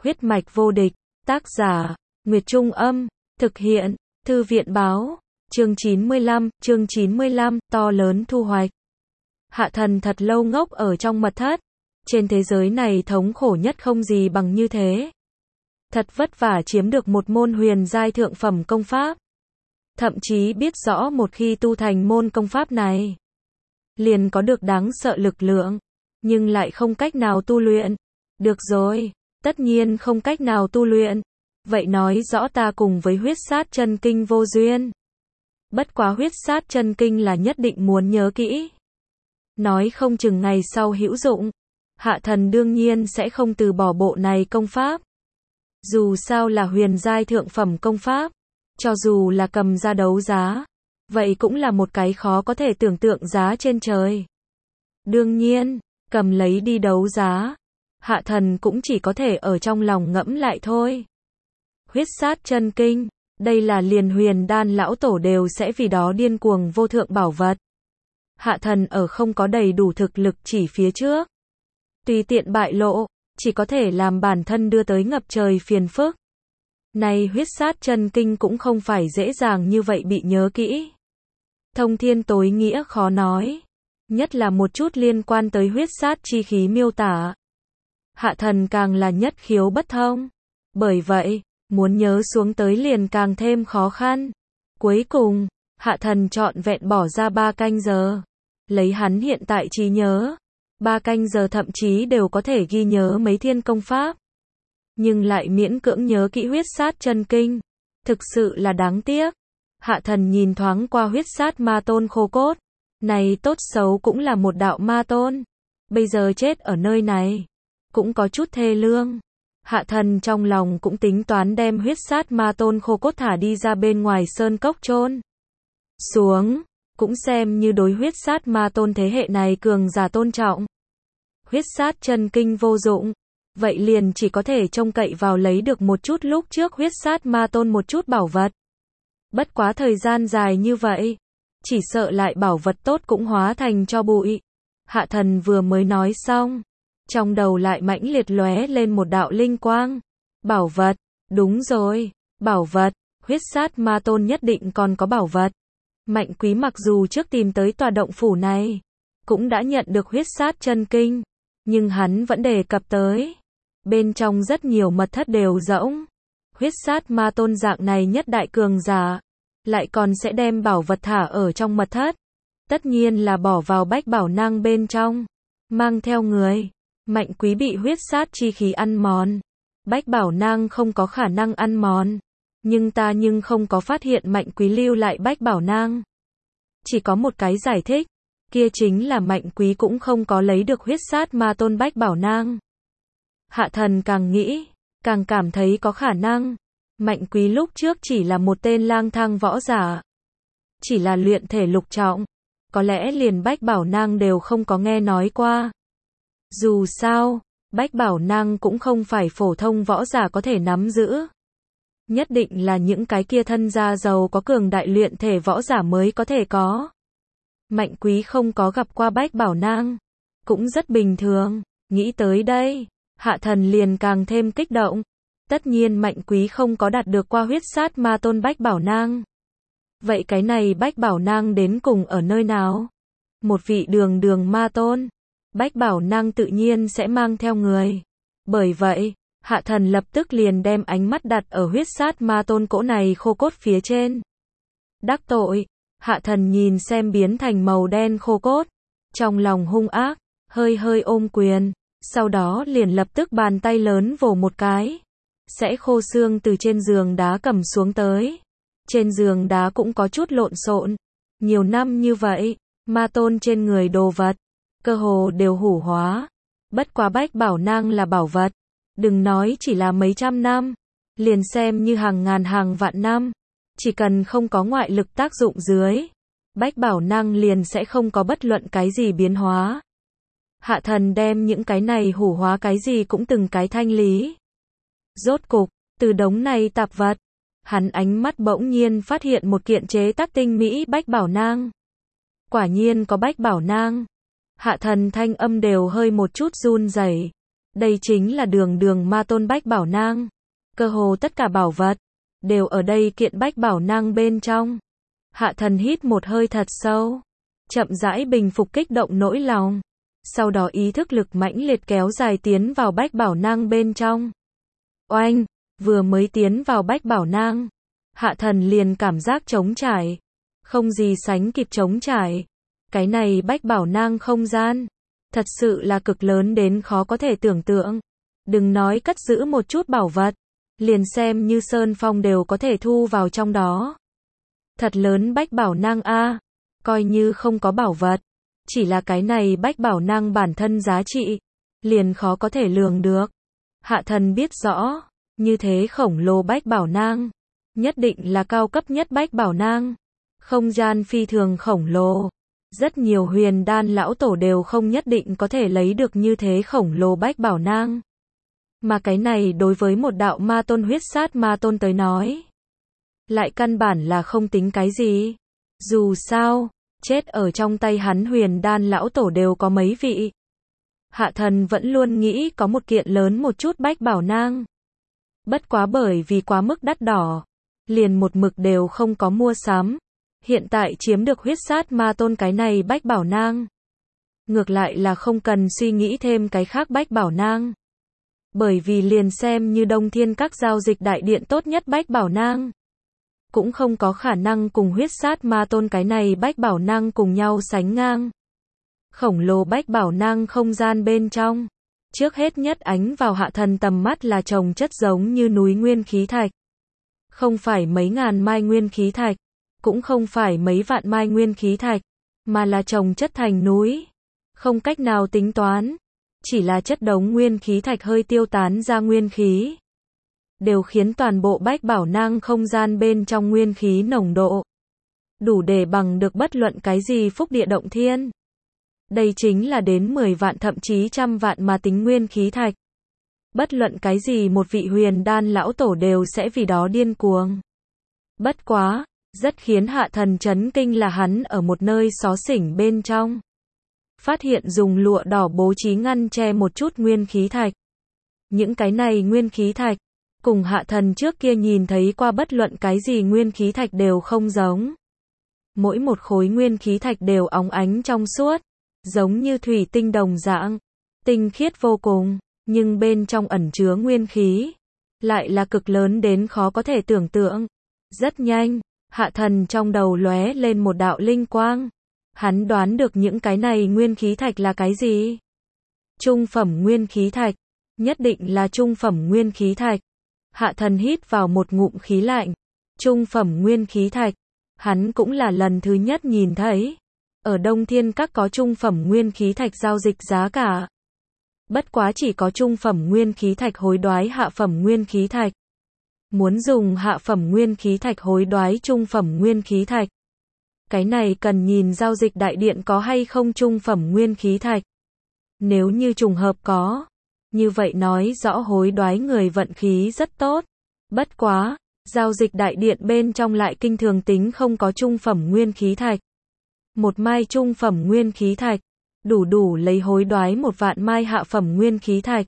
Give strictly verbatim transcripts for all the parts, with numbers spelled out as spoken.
Huyết mạch vô địch, tác giả, Nguyệt Trung Âm, thực hiện, Thư viện báo, chương chín mươi lăm, chương chín mươi lăm, to lớn thu hoạch. Hạ thần thật lâu ngốc ở trong mật thất, trên thế giới này thống khổ nhất không gì bằng như thế. Thật vất vả chiếm được một môn huyền giai thượng phẩm công pháp. Thậm chí biết rõ một khi tu thành môn công pháp này, liền có được đáng sợ lực lượng, nhưng lại không cách nào tu luyện. Được rồi, tất nhiên không cách nào tu luyện. Vậy nói rõ ta cùng với huyết sát chân kinh vô duyên. Bất quá huyết sát chân kinh là nhất định muốn nhớ kỹ. Nói không chừng ngày sau hữu dụng. Hạ thần đương nhiên sẽ không từ bỏ bộ này công pháp. Dù sao là huyền giai thượng phẩm công pháp, cho dù là cầm ra đấu giá, vậy cũng là một cái khó có thể tưởng tượng giá trên trời. Đương nhiên, cầm lấy đi đấu giá, hạ thần cũng chỉ có thể ở trong lòng ngẫm lại thôi. Huyết sát chân kinh, đây là liền huyền đan lão tổ đều sẽ vì đó điên cuồng vô thượng bảo vật. Hạ thần ở không có đầy đủ thực lực chỉ phía trước, tùy tiện bại lộ, chỉ có thể làm bản thân đưa tới ngập trời phiền phức. Này huyết sát chân kinh cũng không phải dễ dàng như vậy bị nhớ kỹ. Thông thiên tối nghĩa khó nói, nhất là một chút liên quan tới huyết sát chi khí miêu tả. Hạ thần càng là nhất khiếu bất thông, bởi vậy, muốn nhớ xuống tới liền càng thêm khó khăn. Cuối cùng, hạ thần trọn vẹn bỏ ra ba canh giờ. Lấy hắn hiện tại trí nhớ, ba canh giờ thậm chí đều có thể ghi nhớ mấy thiên công pháp. Nhưng lại miễn cưỡng nhớ kỹ huyết sát chân kinh. Thực sự là đáng tiếc. Hạ thần nhìn thoáng qua huyết sát ma tôn khô cốt. Này tốt xấu cũng là một đạo ma tôn. Bây giờ chết ở nơi này, cũng có chút thê lương. Hạ thần trong lòng cũng tính toán đem huyết sát ma tôn khô cốt thả đi ra bên ngoài sơn cốc chôn xuống, cũng xem như đối huyết sát ma tôn thế hệ này cường giả tôn trọng. Huyết sát chân kinh vô dụng, vậy liền chỉ có thể trông cậy vào lấy được một chút lúc trước huyết sát ma tôn một chút bảo vật. Bất quá thời gian dài như vậy, chỉ sợ lại bảo vật tốt cũng hóa thành cho bụi. Hạ thần vừa mới nói xong, trong đầu lại mãnh liệt lóe lên một đạo linh quang. Bảo vật, đúng rồi, bảo vật, huyết sát ma tôn nhất định còn có bảo vật. Mạnh Quý mặc dù trước tìm tới tòa động phủ này, cũng đã nhận được huyết sát chân kinh, nhưng hắn vẫn đề cập tới. Bên trong rất nhiều mật thất đều rỗng. Huyết sát ma tôn dạng này nhất đại cường giả, lại còn sẽ đem bảo vật thả ở trong mật thất. Tất nhiên là bỏ vào bách bảo nang bên trong, mang theo người. Mạnh Quý bị huyết sát chi khí ăn mòn. Bách bảo nang không có khả năng ăn mòn. Nhưng ta nhưng không có phát hiện Mạnh Quý lưu lại bách bảo nang. Chỉ có một cái giải thích, kia chính là Mạnh Quý cũng không có lấy được huyết sát ma tôn bách bảo nang. Hạ thần càng nghĩ, càng cảm thấy có khả năng. Mạnh Quý lúc trước chỉ là một tên lang thang võ giả, chỉ là luyện thể lục trọng, có lẽ liền bách bảo nang đều không có nghe nói qua. Dù sao, bách bảo nang cũng không phải phổ thông võ giả có thể nắm giữ. Nhất định là những cái kia thân gia giàu có cường đại luyện thể võ giả mới có thể có. Mạnh Quý không có gặp qua bách bảo nang, cũng rất bình thường. Nghĩ tới đây, hạ thần liền càng thêm kích động. Tất nhiên Mạnh Quý không có đạt được qua huyết sát ma tôn bách bảo nang. Vậy cái này bách bảo nang đến cùng ở nơi nào? Một vị đường đường ma tôn, bách bảo nang tự nhiên sẽ mang theo người. Bởi vậy, hạ thần lập tức liền đem ánh mắt đặt ở huyết sát ma tôn cỗ này khô cốt phía trên. Đắc tội, hạ thần nhìn xem biến thành màu đen khô cốt, trong lòng hung ác, hơi hơi ôm quyền, sau đó liền lập tức bàn tay lớn vồ một cái, sẽ khô xương từ trên giường đá cầm xuống tới. Trên giường đá cũng có chút lộn xộn, nhiều năm như vậy, ma tôn trên người đồ vật, cơ hồ đều hủ hóa. Bất quá bách bảo nang là bảo vật, đừng nói chỉ là mấy trăm năm, liền xem như hàng ngàn hàng vạn năm, chỉ cần không có ngoại lực tác dụng dưới, bách bảo nang liền sẽ không có bất luận cái gì biến hóa. Hạ thần đem những cái này hủ hóa cái gì cũng từng cái thanh lý. Rốt cục, từ đống này tạp vật, hắn ánh mắt bỗng nhiên phát hiện một kiện chế tác tinh mỹ bách bảo nang. Quả nhiên có bách bảo nang. Hạ thần thanh âm đều hơi một chút run rẩy. Đây chính là đường đường ma tôn Bách Bảo Nang. Cơ hồ tất cả bảo vật đều ở đây kiện Bách Bảo Nang bên trong. Hạ thần hít một hơi thật sâu, chậm rãi bình phục kích động nỗi lòng. Sau đó ý thức lực mãnh liệt kéo dài tiến vào Bách Bảo Nang bên trong. Oanh, vừa mới tiến vào Bách Bảo Nang, hạ thần liền cảm giác trống trải. Không gì sánh kịp trống trải. Cái này Bách Bảo Nang không gian, thật sự là cực lớn đến khó có thể tưởng tượng. Đừng nói cất giữ một chút bảo vật, liền xem như sơn phong đều có thể thu vào trong đó. Thật lớn Bách Bảo Nang a, coi như không có bảo vật, chỉ là cái này Bách Bảo Nang bản thân giá trị, liền khó có thể lường được. Hạ thần biết rõ, như thế khổng lồ Bách Bảo Nang, nhất định là cao cấp nhất Bách Bảo Nang. Không gian phi thường khổng lồ. Rất nhiều huyền đan lão tổ đều không nhất định có thể lấy được như thế khổng lồ Bách Bảo Nang. Mà cái này đối với một đạo ma tôn huyết sát ma tôn tới nói, lại căn bản là không tính cái gì. Dù sao, chết ở trong tay hắn huyền đan lão tổ đều có mấy vị. Hạ thần vẫn luôn nghĩ có một kiện lớn một chút Bách Bảo Nang. Bất quá bởi vì quá mức đắt đỏ, liền một mực đều không có mua sắm. Hiện tại chiếm được huyết sát ma tôn cái này Bách Bảo Nang. Ngược lại là không cần suy nghĩ thêm cái khác Bách Bảo Nang. Bởi vì liền xem như Đông Thiên các giao dịch đại điện tốt nhất Bách Bảo Nang, cũng không có khả năng cùng huyết sát ma tôn cái này Bách Bảo Nang cùng nhau sánh ngang. Khổng lồ Bách Bảo Nang không gian bên trong, trước hết nhất ánh vào hạ thần tầm mắt là chồng chất giống như núi nguyên khí thạch. Không phải mấy ngàn mai nguyên khí thạch, cũng không phải mấy vạn mai nguyên khí thạch, mà là chồng chất thành núi. Không cách nào tính toán, chỉ là chất đống nguyên khí thạch hơi tiêu tán ra nguyên khí, đều khiến toàn bộ Bách Bảo Nang không gian bên trong nguyên khí nồng độ đủ để bằng được bất luận cái gì phúc địa động thiên. Đây chính là đến mười vạn thậm chí trăm vạn mà tính nguyên khí thạch. Bất luận cái gì một vị huyền đan lão tổ đều sẽ vì đó điên cuồng. Bất quá, rất khiến hạ thần chấn kinh là hắn ở một nơi xó xỉnh bên trong, phát hiện dùng lụa đỏ bố trí ngăn che một chút nguyên khí thạch. Những cái này nguyên khí thạch, cùng hạ thần trước kia nhìn thấy qua bất luận cái gì nguyên khí thạch đều không giống. Mỗi một khối nguyên khí thạch đều óng ánh trong suốt, giống như thủy tinh đồng dạng, tinh khiết vô cùng, nhưng bên trong ẩn chứa nguyên khí, lại là cực lớn đến khó có thể tưởng tượng. Rất nhanh, hạ thần trong đầu lóe lên một đạo linh quang. Hắn đoán được những cái này nguyên khí thạch là cái gì? Trung phẩm nguyên khí thạch, nhất định là trung phẩm nguyên khí thạch. Hạ thần hít vào một ngụm khí lạnh. Trung phẩm nguyên khí thạch, hắn cũng là lần thứ nhất nhìn thấy. Ở Đông Thiên các có trung phẩm nguyên khí thạch giao dịch giá cả. Bất quá chỉ có trung phẩm nguyên khí thạch hối đoái hạ phẩm nguyên khí thạch. Muốn dùng hạ phẩm nguyên khí thạch hối đoái trung phẩm nguyên khí thạch, cái này cần nhìn giao dịch đại điện có hay không trung phẩm nguyên khí thạch. Nếu như trùng hợp có, như vậy nói rõ hối đoái người vận khí rất tốt. Bất quá, giao dịch đại điện bên trong lại kinh thường tính không có trung phẩm nguyên khí thạch. Một mai trung phẩm nguyên khí thạch, đủ đủ lấy hối đoái một vạn mai hạ phẩm nguyên khí thạch.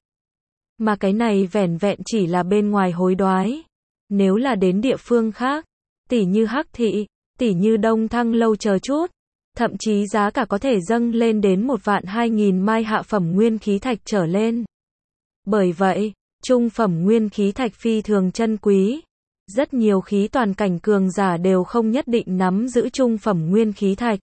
Mà cái này vẻn vẹn chỉ là bên ngoài hối đoái. Nếu là đến địa phương khác, tỉ như Hắc Thị, tỉ như Đông Thăng lâu chờ chút, thậm chí giá cả có thể dâng lên đến một vạn hai nghìn mai hạ phẩm nguyên khí thạch trở lên. Bởi vậy, trung phẩm nguyên khí thạch phi thường chân quý. Rất nhiều khí toàn cảnh cường giả đều không nhất định nắm giữ trung phẩm nguyên khí thạch.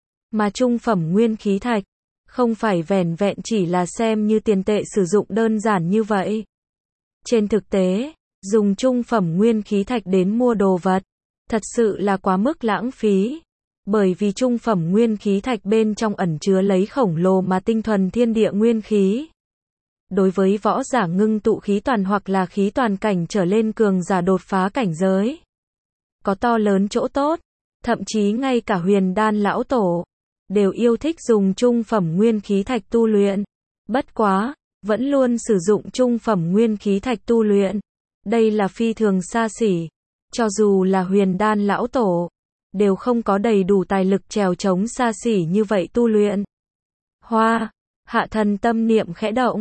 Mà trung phẩm nguyên khí thạch, không phải vẻn vẹn chỉ là xem như tiền tệ sử dụng đơn giản như vậy. Trên thực tế, dùng trung phẩm nguyên khí thạch đến mua đồ vật, thật sự là quá mức lãng phí. Bởi vì trung phẩm nguyên khí thạch bên trong ẩn chứa lấy khổng lồ mà tinh thuần thiên địa nguyên khí. Đối với võ giả ngưng tụ khí toàn hoặc là khí toàn cảnh trở lên cường giả đột phá cảnh giới, có to lớn chỗ tốt. Thậm chí ngay cả huyền đan lão tổ đều yêu thích dùng trung phẩm nguyên khí thạch tu luyện. Bất quá, vẫn luôn sử dụng trung phẩm nguyên khí thạch tu luyện. Đây là phi thường xa xỉ. Cho dù là huyền đan lão tổ, đều không có đầy đủ tài lực trèo chống xa xỉ như vậy tu luyện. Hoa, hạ thần tâm niệm khẽ động.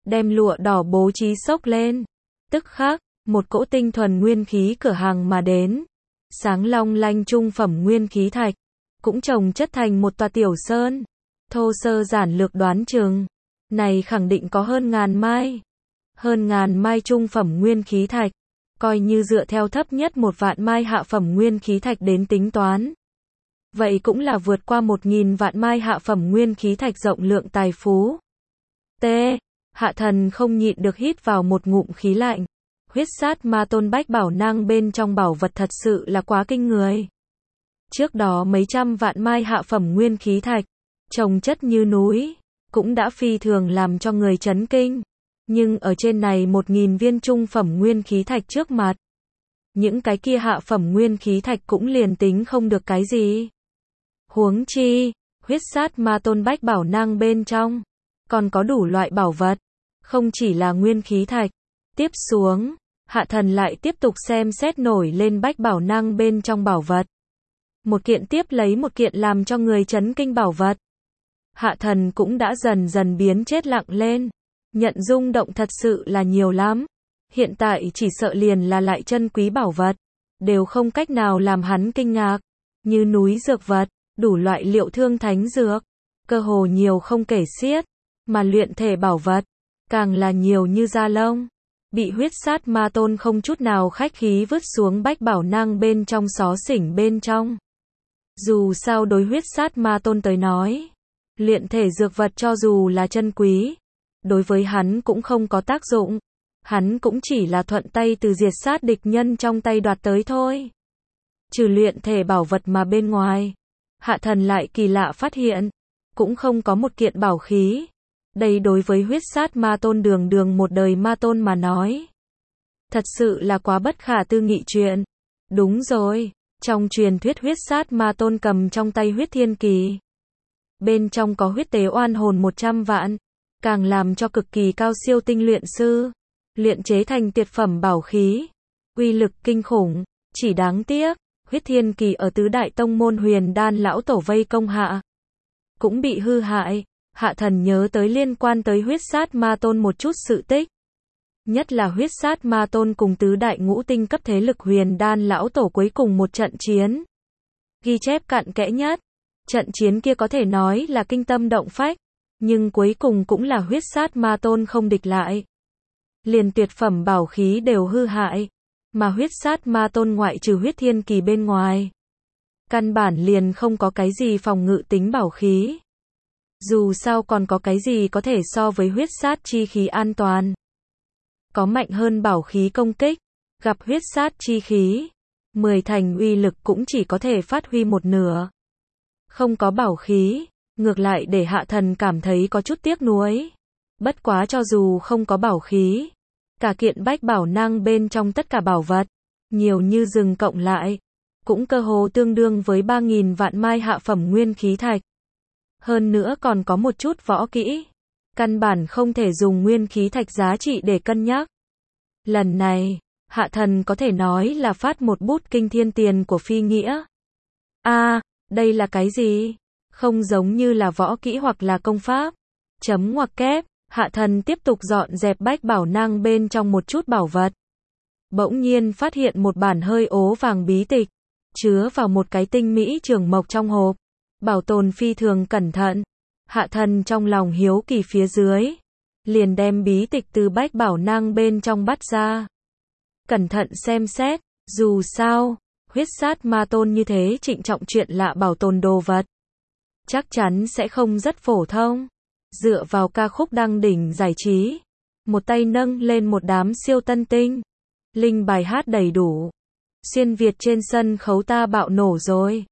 đem lụa đỏ bố trí xốc lên. Tức khắc, một cỗ tinh thuần nguyên khí cửa hàng mà đến. Sáng long lanh trung phẩm nguyên khí thạch, cũng trồng chất thành một tòa tiểu sơn. Thô sơ giản lược đoán chừng, này khẳng định có hơn ngàn mai. Hơn ngàn mai trung phẩm nguyên khí thạch, coi như dựa theo thấp nhất một vạn mai hạ phẩm nguyên khí thạch đến tính toán. Vậy cũng là vượt qua một nghìn vạn mai hạ phẩm nguyên khí thạch rộng lượng tài phú. T. Hạ thần không nhịn được hít vào một ngụm khí lạnh. Huyết sát ma tôn bách bảo nang bên trong bảo vật thật sự là quá kinh người. Trước đó mấy trăm vạn mai hạ phẩm nguyên khí thạch, trồng chất như núi, cũng đã phi thường làm cho người chấn kinh. Nhưng ở trên này một nghìn viên trung phẩm nguyên khí thạch trước mặt, những cái kia hạ phẩm nguyên khí thạch cũng liền tính không được cái gì. Huống chi, huyết sát ma tôn bách bảo nang bên trong, còn có đủ loại bảo vật, không chỉ là nguyên khí thạch. Tiếp xuống, hạ thần lại tiếp tục xem xét nổi lên bách bảo nang bên trong bảo vật. Một kiện tiếp lấy một kiện làm cho người chấn kinh bảo vật. Hạ thần cũng đã dần dần biến chết lặng lên. Nhận rung động thật sự là nhiều lắm. Hiện tại chỉ sợ liền là lại chân quý bảo vật, đều không cách nào làm hắn kinh ngạc. Như núi dược vật, đủ loại liệu thương thánh dược, cơ hồ nhiều không kể xiết. Mà luyện thể bảo vật, càng là nhiều như da lông. Bị huyết sát ma tôn không chút nào khách khí vứt xuống bách bảo nang bên trong xó xỉnh bên trong. Dù sao đối huyết sát ma tôn tới nói, luyện thể dược vật cho dù là chân quý, đối với hắn cũng không có tác dụng. Hắn cũng chỉ là thuận tay từ diệt sát địch nhân trong tay đoạt tới thôi. Trừ luyện thể bảo vật mà bên ngoài, hạ thần lại kỳ lạ phát hiện, cũng không có một kiện bảo khí. Đây đối với huyết sát ma tôn đường đường một đời ma tôn mà nói, thật sự là quá bất khả tư nghị chuyện. Đúng rồi, trong truyền thuyết huyết sát ma tôn cầm trong tay huyết thiên kỳ, bên trong có huyết tế oan hồn một trăm vạn, càng làm cho cực kỳ cao siêu tinh luyện sư luyện chế thành tuyệt phẩm bảo khí, uy lực kinh khủng. Chỉ đáng tiếc, huyết thiên kỳ ở tứ đại tông môn Huyền Đan lão tổ vây công hạ, cũng bị hư hại. Hạ thần nhớ tới liên quan tới huyết sát ma tôn một chút sự tích. Nhất là huyết sát ma tôn cùng tứ đại ngũ tinh cấp thế lực Huyền Đan lão tổ cuối cùng một trận chiến. Ghi chép cặn kẽ nhất. Trận chiến kia có thể nói là kinh tâm động phách, nhưng cuối cùng cũng là huyết sát ma tôn không địch lại. Liền tuyệt phẩm bảo khí đều hư hại, mà huyết sát ma tôn ngoại trừ huyết thiên kỳ bên ngoài, căn bản liền không có cái gì phòng ngự tính bảo khí. Dù sao còn có cái gì có thể so với huyết sát chi khí an toàn. Có mạnh hơn bảo khí công kích, gặp huyết sát chi khí, mười thành uy lực cũng chỉ có thể phát huy một nửa. Không có bảo khí, ngược lại để hạ thần cảm thấy có chút tiếc nuối. Bất quá cho dù không có bảo khí, cả kiện bách bảo nang bên trong tất cả bảo vật, nhiều như rừng cộng lại, cũng cơ hồ tương đương với ba nghìn vạn mai hạ phẩm nguyên khí thạch. Hơn nữa còn có một chút võ kỹ, căn bản không thể dùng nguyên khí thạch giá trị để cân nhắc. Lần này, hạ thần có thể nói là phát một bút kinh thiên tiền của phi nghĩa. A, à, đây là cái gì? Không giống như là võ kỹ hoặc là công pháp. Chấm ngoặc kép, hạ thần tiếp tục dọn dẹp bách bảo nang bên trong một chút bảo vật. Bỗng nhiên phát hiện một bản hơi ố vàng bí tịch, chứa vào một cái tinh mỹ trường mộc trong hộp. Bảo tồn phi thường cẩn thận. Hạ thần trong lòng hiếu kỳ phía dưới, liền đem bí tịch từ bách bảo nang bên trong bắt ra. Cẩn thận xem xét, dù sao, huyết sát ma tôn như thế trịnh trọng chuyện lạ bảo tồn đồ vật, chắc chắn sẽ không rất phổ thông. Dựa vào ca khúc đăng đỉnh giải trí, một tay nâng lên một đám siêu tân tinh, linh bài hát đầy đủ. Xuyên Việt trên sân khấu ta bạo nổ rồi.